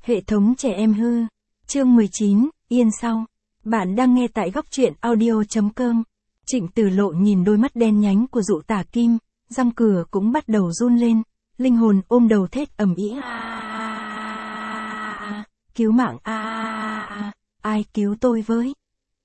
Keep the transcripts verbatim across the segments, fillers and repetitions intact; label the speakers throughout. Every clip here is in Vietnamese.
Speaker 1: Hệ thống trẻ em hư. Chương mười chín, yên sau. Bạn đang nghe tại góc truyện audio.com. Trịnh Tử Lộ nhìn đôi mắt đen nhánh của Dụ Tả Kim, răng cửa cũng bắt đầu run lên, linh hồn ôm đầu thét ầm ĩ. À, cứu mạng a à, ai cứu tôi với?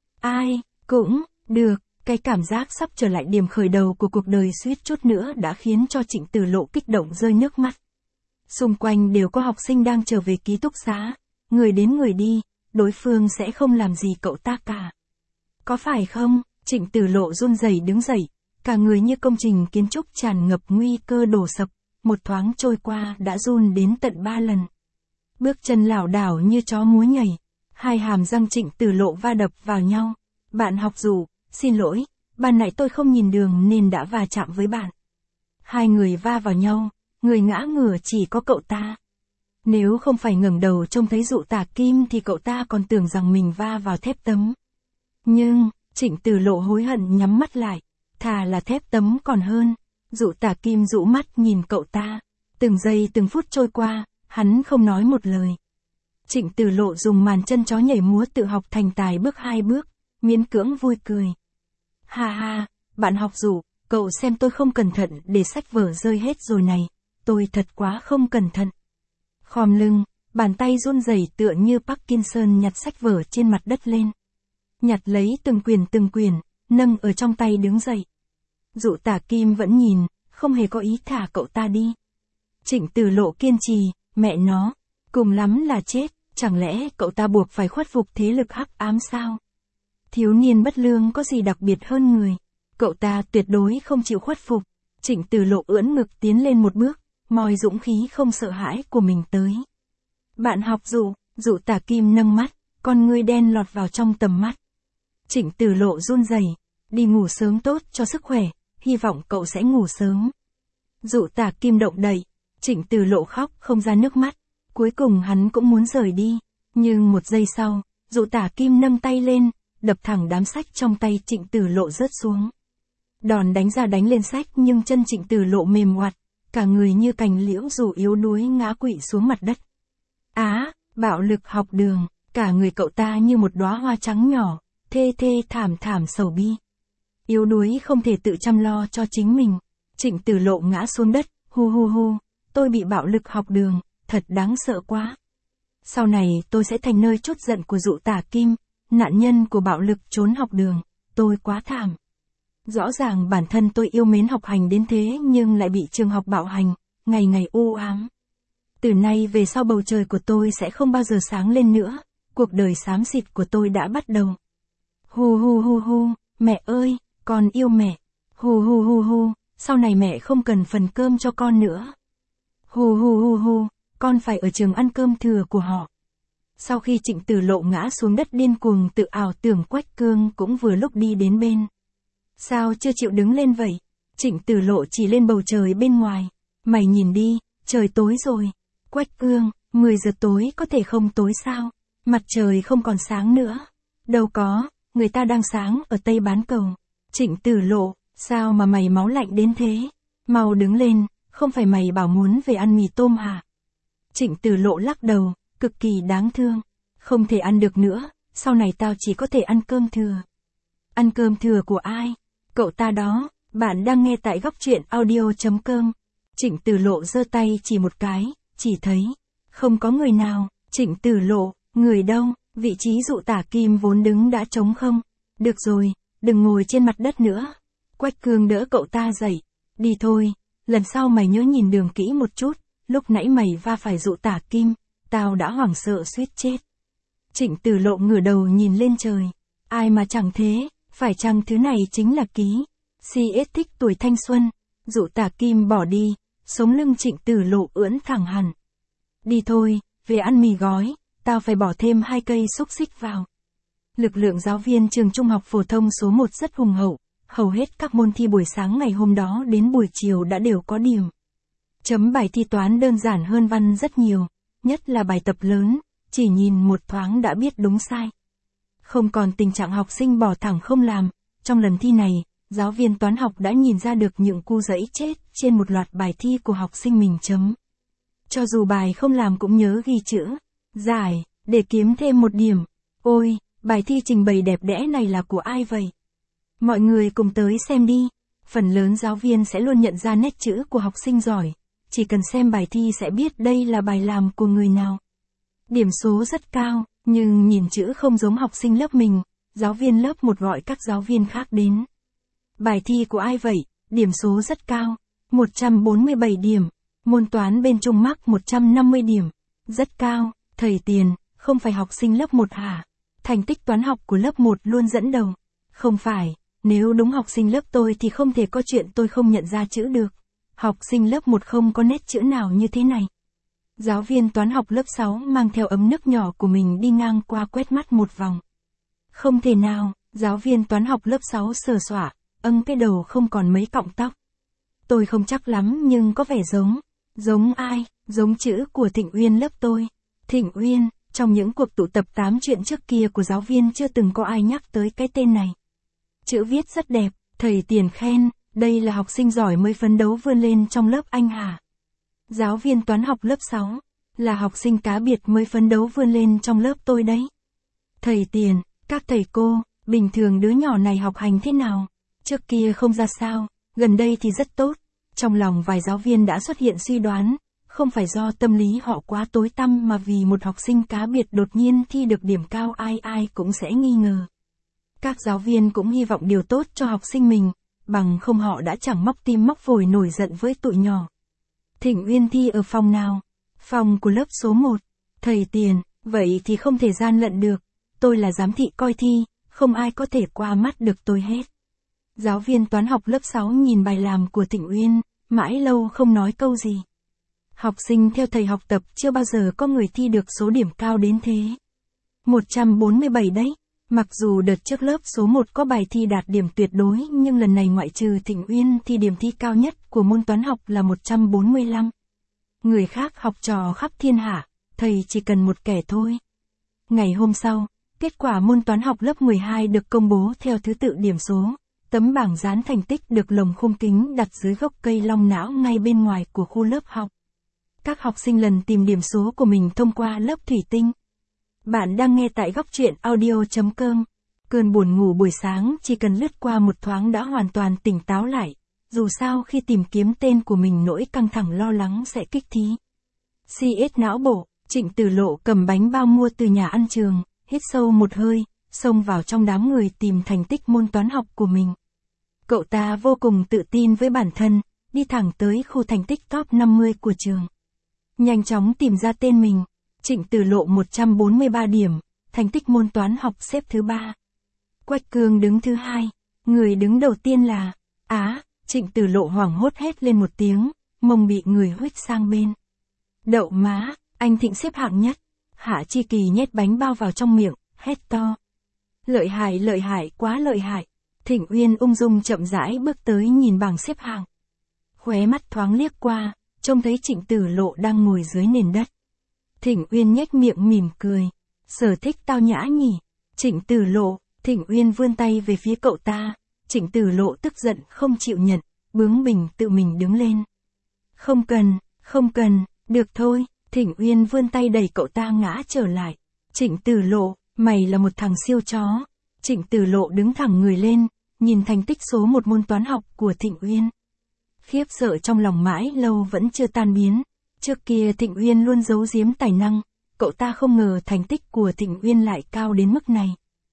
Speaker 1: Ai, cũng, được, cái cảm giác sắp trở lại điểm khởi đầu của cuộc đời suýt chút nữa đã khiến cho Trịnh Tử Lộ kích động rơi nước mắt. Xung quanh đều có học sinh đang trở về ký túc xá, người đến người đi, đối phương sẽ không làm gì cậu ta cả. Có phải không? Trịnh Tử Lộ run rẩy đứng dậy, cả người như công trình kiến trúc tràn ngập nguy cơ đổ sập, một thoáng trôi qua đã run đến tận ba lần. Bước chân lảo đảo như chó múa nhảy, hai hàm răng Trịnh Tử Lộ va đập vào nhau. Bạn học Dụ, xin lỗi, ban nãy tôi không nhìn đường nên đã va chạm với bạn. Hai người va vào nhau, người ngã ngửa chỉ có cậu ta. Nếu không phải ngẩng đầu trông thấy Dụ Tả Kim thì cậu ta còn tưởng rằng mình va vào thép tấm. Nhưng, Trịnh Tử Lộ hối hận nhắm mắt lại, thà là thép tấm còn hơn. Dụ Tả Kim rũ mắt nhìn cậu ta, từng giây từng phút trôi qua, hắn không nói một lời. Trịnh Tử Lộ dùng màn chân chó nhảy múa tự học thành tài bước hai bước, miễn cưỡng vui cười. Ha ha, bạn học Dụ, cậu xem tôi không cẩn thận để sách vở rơi hết rồi này, tôi thật quá không cẩn thận. Khom lưng, bàn tay run rẩy tựa như Parkinson nhặt sách vở trên mặt đất lên. Nhặt lấy từng quyển từng quyển, nâng ở trong tay đứng dậy. Dụ Tả Kim vẫn nhìn, không hề có ý thả cậu ta đi. Trịnh Tử Lộ kiên trì, mẹ nó, cùng lắm là chết, chẳng lẽ cậu ta buộc phải khuất phục thế lực hắc ám sao? Thiếu niên bất lương có gì đặc biệt hơn người, cậu ta tuyệt đối không chịu khuất phục. Trịnh Tử Lộ ưỡn ngực tiến lên một bước, moi dũng khí không sợ hãi của mình tới. Bạn học Dụ, Dụ Tả Kim nâng mắt, con ngươi đen lọt vào trong tầm mắt. Trịnh Tử Lộ run rẩy, đi ngủ sớm tốt cho sức khỏe, hy vọng cậu sẽ ngủ sớm. Dụ Tả Kim động đậy, Trịnh Tử Lộ khóc không ra nước mắt, cuối cùng hắn cũng muốn rời đi, nhưng một giây sau, Dụ Tả Kim nâng tay lên, đập thẳng đám sách trong tay Trịnh Tử Lộ rớt xuống. Đòn đánh ra đánh lên sách nhưng chân Trịnh Tử Lộ mềm oặt, cả người như cành liễu rủ yếu đuối ngã quỵ xuống mặt đất. Á, bạo lực học đường, cả người cậu ta như một đóa hoa trắng nhỏ, thê thê thảm thảm sầu bi. Yếu đuối không thể tự chăm lo cho chính mình. Trịnh Tử Lộ ngã xuống đất, hu hu hu, tôi bị bạo lực học đường, thật đáng sợ quá. Sau này tôi sẽ thành nơi trút giận của Dụ Tả Kim, nạn nhân của bạo lực trốn học đường, tôi quá thảm. Rõ ràng bản thân tôi yêu mến học hành đến thế nhưng lại bị trường học bạo hành, ngày ngày u ám. Từ nay về sau bầu trời của tôi sẽ không bao giờ sáng lên nữa, cuộc đời xám xịt của tôi đã bắt đầu. Hu hu hu hu, mẹ ơi, con yêu mẹ. Hu hu hu hu, sau này mẹ không cần phần cơm cho con nữa. Hu hu hu hu, con phải ở trường ăn cơm thừa của họ. Sau khi Trịnh Tử Lộ ngã xuống đất điên cuồng tự ảo tưởng Quách Cương cũng vừa lúc đi đến bên. Sao chưa chịu đứng lên vậy? Trịnh Tử Lộ chỉ lên bầu trời bên ngoài. Mày nhìn đi, trời tối rồi. Quách Cương, mười giờ tối có thể không tối sao? Mặt trời không còn sáng nữa. Đâu có, người ta đang sáng ở Tây Bán Cầu. Trịnh Tử Lộ, sao mà mày máu lạnh đến thế? Mau đứng lên, không phải mày bảo muốn về ăn mì tôm hả? Trịnh Tử Lộ lắc đầu, cực kỳ đáng thương. Không thể ăn được nữa, sau này tao chỉ có thể ăn cơm thừa. Ăn cơm thừa của ai? Cậu ta đó. Bạn đang nghe tại góc truyện audio.com. Trịnh Tử Lộ giơ tay chỉ một cái, chỉ thấy không có người nào. Trịnh Tử Lộ, người đâu? Vị trí Dụ Tả Kim vốn đứng đã trống không. Được rồi, đừng ngồi trên mặt đất nữa. Quách Cương đỡ cậu ta dậy. Đi thôi, lần sau mày nhớ nhìn đường kỹ một chút, lúc nãy mày va phải Dụ Tả Kim, tao đã hoảng sợ suýt chết. Trịnh Tử Lộ ngửa đầu nhìn lên trời. Ai mà chẳng thế, phải chăng thứ này chính là ký xê ét thích tuổi thanh xuân. Dụ Tả Kim bỏ đi, sống lưng Trịnh Tử Lộ ưỡn thẳng hẳn. Đi thôi, về ăn mì gói, tao phải bỏ thêm hai cây xúc xích vào. Lực lượng giáo viên trường trung học phổ thông số một rất hùng hậu, hầu hết các môn thi buổi sáng ngày hôm đó đến buổi chiều đã đều có điểm. Chấm bài thi toán đơn giản hơn văn rất nhiều, nhất là bài tập lớn, chỉ nhìn một thoáng đã biết đúng sai. Không còn tình trạng học sinh bỏ thẳng không làm, trong lần thi này, giáo viên toán học đã nhìn ra được những cu dẫy chết trên một loạt bài thi của học sinh mình chấm. Cho dù bài không làm cũng nhớ ghi chữ, giải, để kiếm thêm một điểm. Ôi, bài thi trình bày đẹp đẽ này là của ai vậy? Mọi người cùng tới xem đi. Phần lớn giáo viên sẽ luôn nhận ra nét chữ của học sinh giỏi. Chỉ cần xem bài thi sẽ biết đây là bài làm của người nào. Điểm số rất cao, nhưng nhìn chữ không giống học sinh lớp mình. Giáo viên lớp một gọi các giáo viên khác đến. Bài thi của ai vậy? Điểm số rất cao. một trăm bốn mươi bảy điểm. Môn toán bên Trung mắc một trăm năm mươi điểm. Rất cao. Thầy Tiền, không phải học sinh lớp một hả? Thành tích toán học của lớp một luôn dẫn đầu. Không phải, nếu đúng học sinh lớp tôi thì không thể có chuyện tôi không nhận ra chữ được. Học sinh lớp một không có nét chữ nào như thế này. Giáo viên toán học lớp sáu mang theo ấm nước nhỏ của mình đi ngang qua quét mắt một vòng. Không thể nào, giáo viên toán học lớp sáu sờ soạng, âng cái đầu không còn mấy cọng tóc. Tôi không chắc lắm nhưng có vẻ giống. Giống ai? Giống chữ của Thịnh Uyên lớp tôi. Thịnh Uyên, trong những cuộc tụ tập tám chuyện trước kia của giáo viên chưa từng có ai nhắc tới cái tên này. Chữ viết rất đẹp, thầy Tiền khen, đây là học sinh giỏi mới phấn đấu vươn lên trong lớp anh hả? Giáo viên toán học lớp sáu, là học sinh cá biệt mới phấn đấu vươn lên trong lớp tôi đấy. Thầy Tiền, các thầy cô, bình thường đứa nhỏ này học hành thế nào? Trước kia không ra sao, gần đây thì rất tốt. Trong lòng vài giáo viên đã xuất hiện suy đoán, không phải do tâm lý họ quá tối tăm mà vì một học sinh cá biệt đột nhiên thi được điểm cao ai ai cũng sẽ nghi ngờ. Các giáo viên cũng hy vọng điều tốt cho học sinh mình, bằng không họ đã chẳng móc tim móc phổi nổi giận với tụi nhỏ. Thịnh Uyên thi ở phòng nào? Phòng của lớp số một. Thầy Tiền, vậy thì không thể gian lận được. Tôi là giám thị coi thi, không ai có thể qua mắt được tôi hết. Giáo viên toán học lớp sáu nhìn bài làm của Thịnh Uyên, mãi lâu không nói câu gì. Học sinh theo thầy học tập chưa bao giờ có người thi được số điểm cao đến thế. một trăm bốn mươi bảy đấy. Mặc dù đợt trước lớp số một có bài thi đạt điểm tuyệt đối nhưng lần này ngoại trừ Thịnh Uyên thì điểm thi cao nhất của môn toán học là một trăm bốn mươi lăm. Người khác học trò khắp thiên hạ, thầy chỉ cần một kẻ thôi. Ngày hôm sau, kết quả môn toán học lớp mười hai được công bố theo thứ tự điểm số. Tấm bảng dán thành tích được lồng khung kính đặt dưới gốc cây long não ngay bên ngoài của khu lớp học. Các học sinh lần tìm điểm số của mình thông qua lớp thủy tinh. Bạn đang nghe tại góc truyện audio chấm com. Cơn buồn ngủ buổi sáng chỉ cần lướt qua một thoáng đã hoàn toàn tỉnh táo lại. Dù sao khi tìm kiếm tên của mình nỗi căng thẳng lo lắng sẽ kích thí. xê ét não bộ, Trịnh Tử Lộ cầm bánh bao mua từ nhà ăn trường, hít sâu một hơi, xông vào trong đám người tìm thành tích môn toán học của mình. Cậu ta vô cùng tự tin với bản thân, đi thẳng tới khu thành tích top năm mươi của trường. Nhanh chóng tìm ra tên mình, Trịnh Tử Lộ một trăm bốn mươi ba điểm, thành tích môn toán học xếp thứ ba. Quách Cương đứng thứ hai, người đứng đầu tiên là, á, Trịnh Tử Lộ hoảng hốt hét lên một tiếng, mông bị người huých sang bên. Đậu má, anh Thịnh xếp hạng nhất. Hạ Chi Kỳ nhét bánh bao vào trong miệng, hét to. Lợi hại lợi hại quá lợi hại. Thịnh Uyên ung dung chậm rãi bước tới nhìn bảng xếp hạng. Khóe mắt thoáng liếc qua, trông thấy Trịnh Tử Lộ đang ngồi dưới nền đất. Thịnh Uyên nhếch miệng mỉm cười. Sở thích tao nhã nhỉ. Trịnh Tử Lộ, Thịnh Uyên vươn tay về phía cậu ta. Trịnh Tử Lộ tức giận không chịu nhận, bướng bỉnh tự mình đứng lên. Không cần, không cần, được thôi. Thịnh Uyên vươn tay đẩy cậu ta ngã trở lại. Trịnh Tử Lộ, mày là một thằng siêu chó. Trịnh Tử Lộ đứng thẳng người lên, nhìn thành tích số một môn toán học của Thịnh Uyên. Khiếp sợ trong lòng mãi lâu vẫn chưa tan biến. Trước kia Thịnh Uyên luôn giấu giếm tài năng, cậu ta không ngờ thành tích của Thịnh Uyên lại cao đến mức này.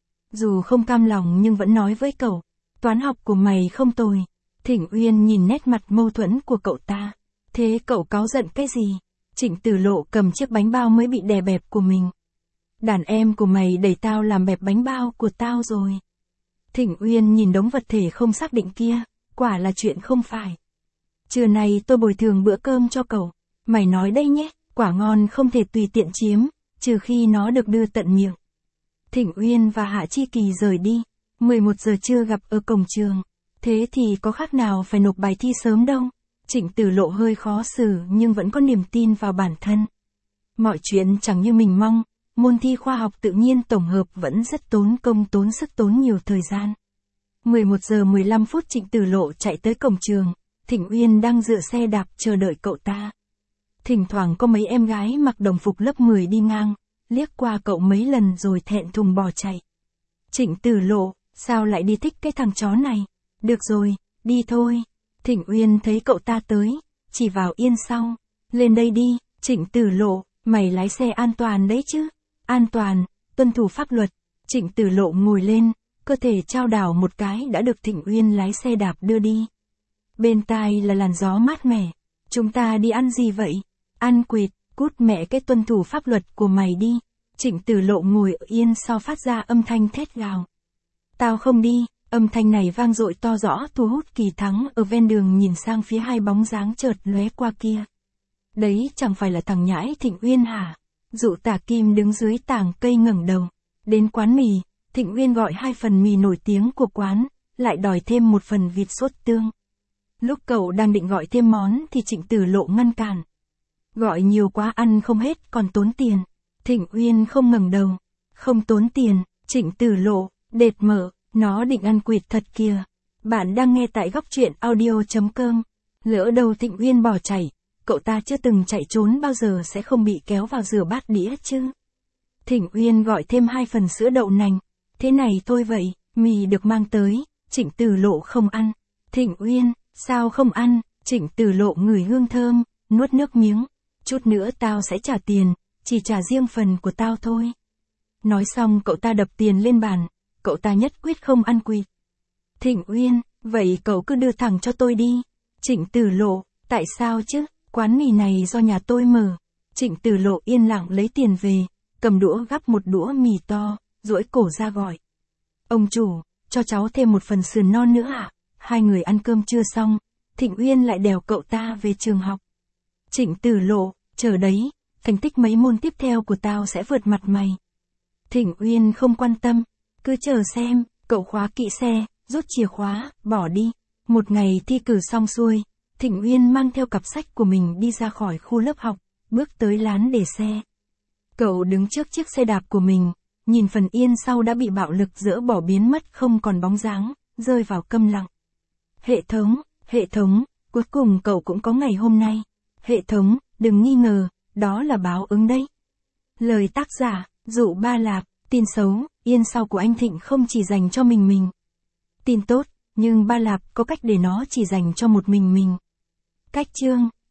Speaker 1: Dù không cam lòng nhưng vẫn nói với cậu, toán học của mày không tồi. Thịnh Uyên nhìn nét mặt mâu thuẫn của cậu ta. Thế cậu cáu giận cái gì? Trịnh Tử Lộ cầm chiếc bánh bao mới bị đè bẹp của mình. Đàn em của mày đẩy tao làm bẹp bánh bao của tao rồi. Thịnh Uyên nhìn đống vật thể không xác định kia, quả là chuyện không phải. Trưa nay tôi bồi thường bữa cơm cho cậu. Mày nói đây nhé, quả ngon không thể tùy tiện chiếm, trừ khi nó được đưa tận miệng. Thịnh Uyên và Hạ Chi Kỳ rời đi. mười một giờ trưa gặp ở cổng trường. Thế thì có khác nào phải nộp bài thi sớm đâu. Trịnh Tử Lộ hơi khó xử nhưng vẫn có niềm tin vào bản thân. Mọi chuyện chẳng như mình mong, môn thi khoa học tự nhiên tổng hợp vẫn rất tốn công tốn sức tốn nhiều thời gian. mười một giờ mười lăm phút Trịnh Tử Lộ chạy tới cổng trường, Thịnh Uyên đang dựa xe đạp chờ đợi cậu ta. Thỉnh thoảng có mấy em gái mặc đồng phục lớp mười đi ngang, liếc qua cậu mấy lần rồi thẹn thùng bỏ chạy. Trịnh Tử Lộ, sao lại đi thích cái thằng chó này? Được rồi, đi thôi. Thịnh Uyên thấy cậu ta tới, chỉ vào yên sau. Lên đây đi, Trịnh Tử Lộ, mày lái xe an toàn đấy chứ? An toàn, tuân thủ pháp luật. Trịnh Tử Lộ ngồi lên, cơ thể trao đảo một cái đã được Thịnh Uyên lái xe đạp đưa đi. Bên tai là làn gió mát mẻ. Chúng ta đi ăn gì vậy? Ăn quỵt, cút mẹ cái tuân thủ pháp luật của mày đi. Trịnh Tử Lộ ngồi ở yên sau phát ra âm thanh thét gào. Tao không đi, âm thanh này vang dội to rõ thu hút Kỳ Thắng ở ven đường nhìn sang phía hai bóng dáng chợt lóe qua kia. Đấy chẳng phải là thằng nhãi Thịnh Uyên hả? Dụ Tả Kim đứng dưới tảng cây ngẩng đầu. Đến quán mì, Thịnh Uyên gọi hai phần mì nổi tiếng của quán, lại đòi thêm một phần vịt sốt tương. Lúc cậu đang định gọi thêm món thì Trịnh Tử Lộ ngăn cản. Gọi nhiều quá ăn không hết còn tốn tiền. Thịnh Uyên không ngẩng đầu. Không tốn tiền, Trịnh Tử Lộ, đệt mở, nó định ăn quỵt thật kìa. Bạn đang nghe tại góc truyện audio chấm com. Lỡ đầu Thịnh Uyên bỏ chạy, cậu ta chưa từng chạy trốn bao giờ sẽ không bị kéo vào rửa bát đĩa chứ. Thịnh Uyên gọi thêm hai phần sữa đậu nành. Thế này thôi vậy, mì được mang tới, Trịnh Tử Lộ không ăn. Thịnh Uyên, sao không ăn? Trịnh Tử Lộ ngửi hương thơm, nuốt nước miếng. Chút nữa tao sẽ trả tiền, chỉ trả riêng phần của tao thôi. Nói xong cậu ta đập tiền lên bàn, cậu ta nhất quyết không ăn quỵt. Thịnh Uyên, vậy cậu cứ đưa thẳng cho tôi đi. Trịnh Tử Lộ, tại sao chứ? Quán mì này do nhà tôi mở. Trịnh Tử Lộ yên lặng lấy tiền về, cầm đũa gắp một đũa mì to, duỗi cổ ra gọi. Ông chủ, cho cháu thêm một phần sườn non nữa ạ. À? Hai người ăn cơm chưa xong, Thịnh Uyên lại đèo cậu ta về trường học. Trịnh Tử Lộ, chờ đấy, thành tích mấy môn tiếp theo của tao sẽ vượt mặt mày. Thịnh Uyên không quan tâm, cứ chờ xem, cậu khóa kỹ xe, rút chìa khóa, bỏ đi. Một ngày thi cử xong xuôi, Thịnh Uyên mang theo cặp sách của mình đi ra khỏi khu lớp học, bước tới lán để xe. Cậu đứng trước chiếc xe đạp của mình, nhìn phần yên sau đã bị bạo lực dỡ bỏ biến mất không còn bóng dáng, rơi vào câm lặng. Hệ thống, hệ thống, cuối cùng cậu cũng có ngày hôm nay. Hệ thống, đừng nghi ngờ, đó là báo ứng đấy. Lời tác giả, Dụ Ba Lạp, tin xấu, yên sau của anh Thịnh không chỉ dành cho mình mình. Tin tốt, nhưng Ba Lạp có cách để nó chỉ dành cho một mình mình. Cách chương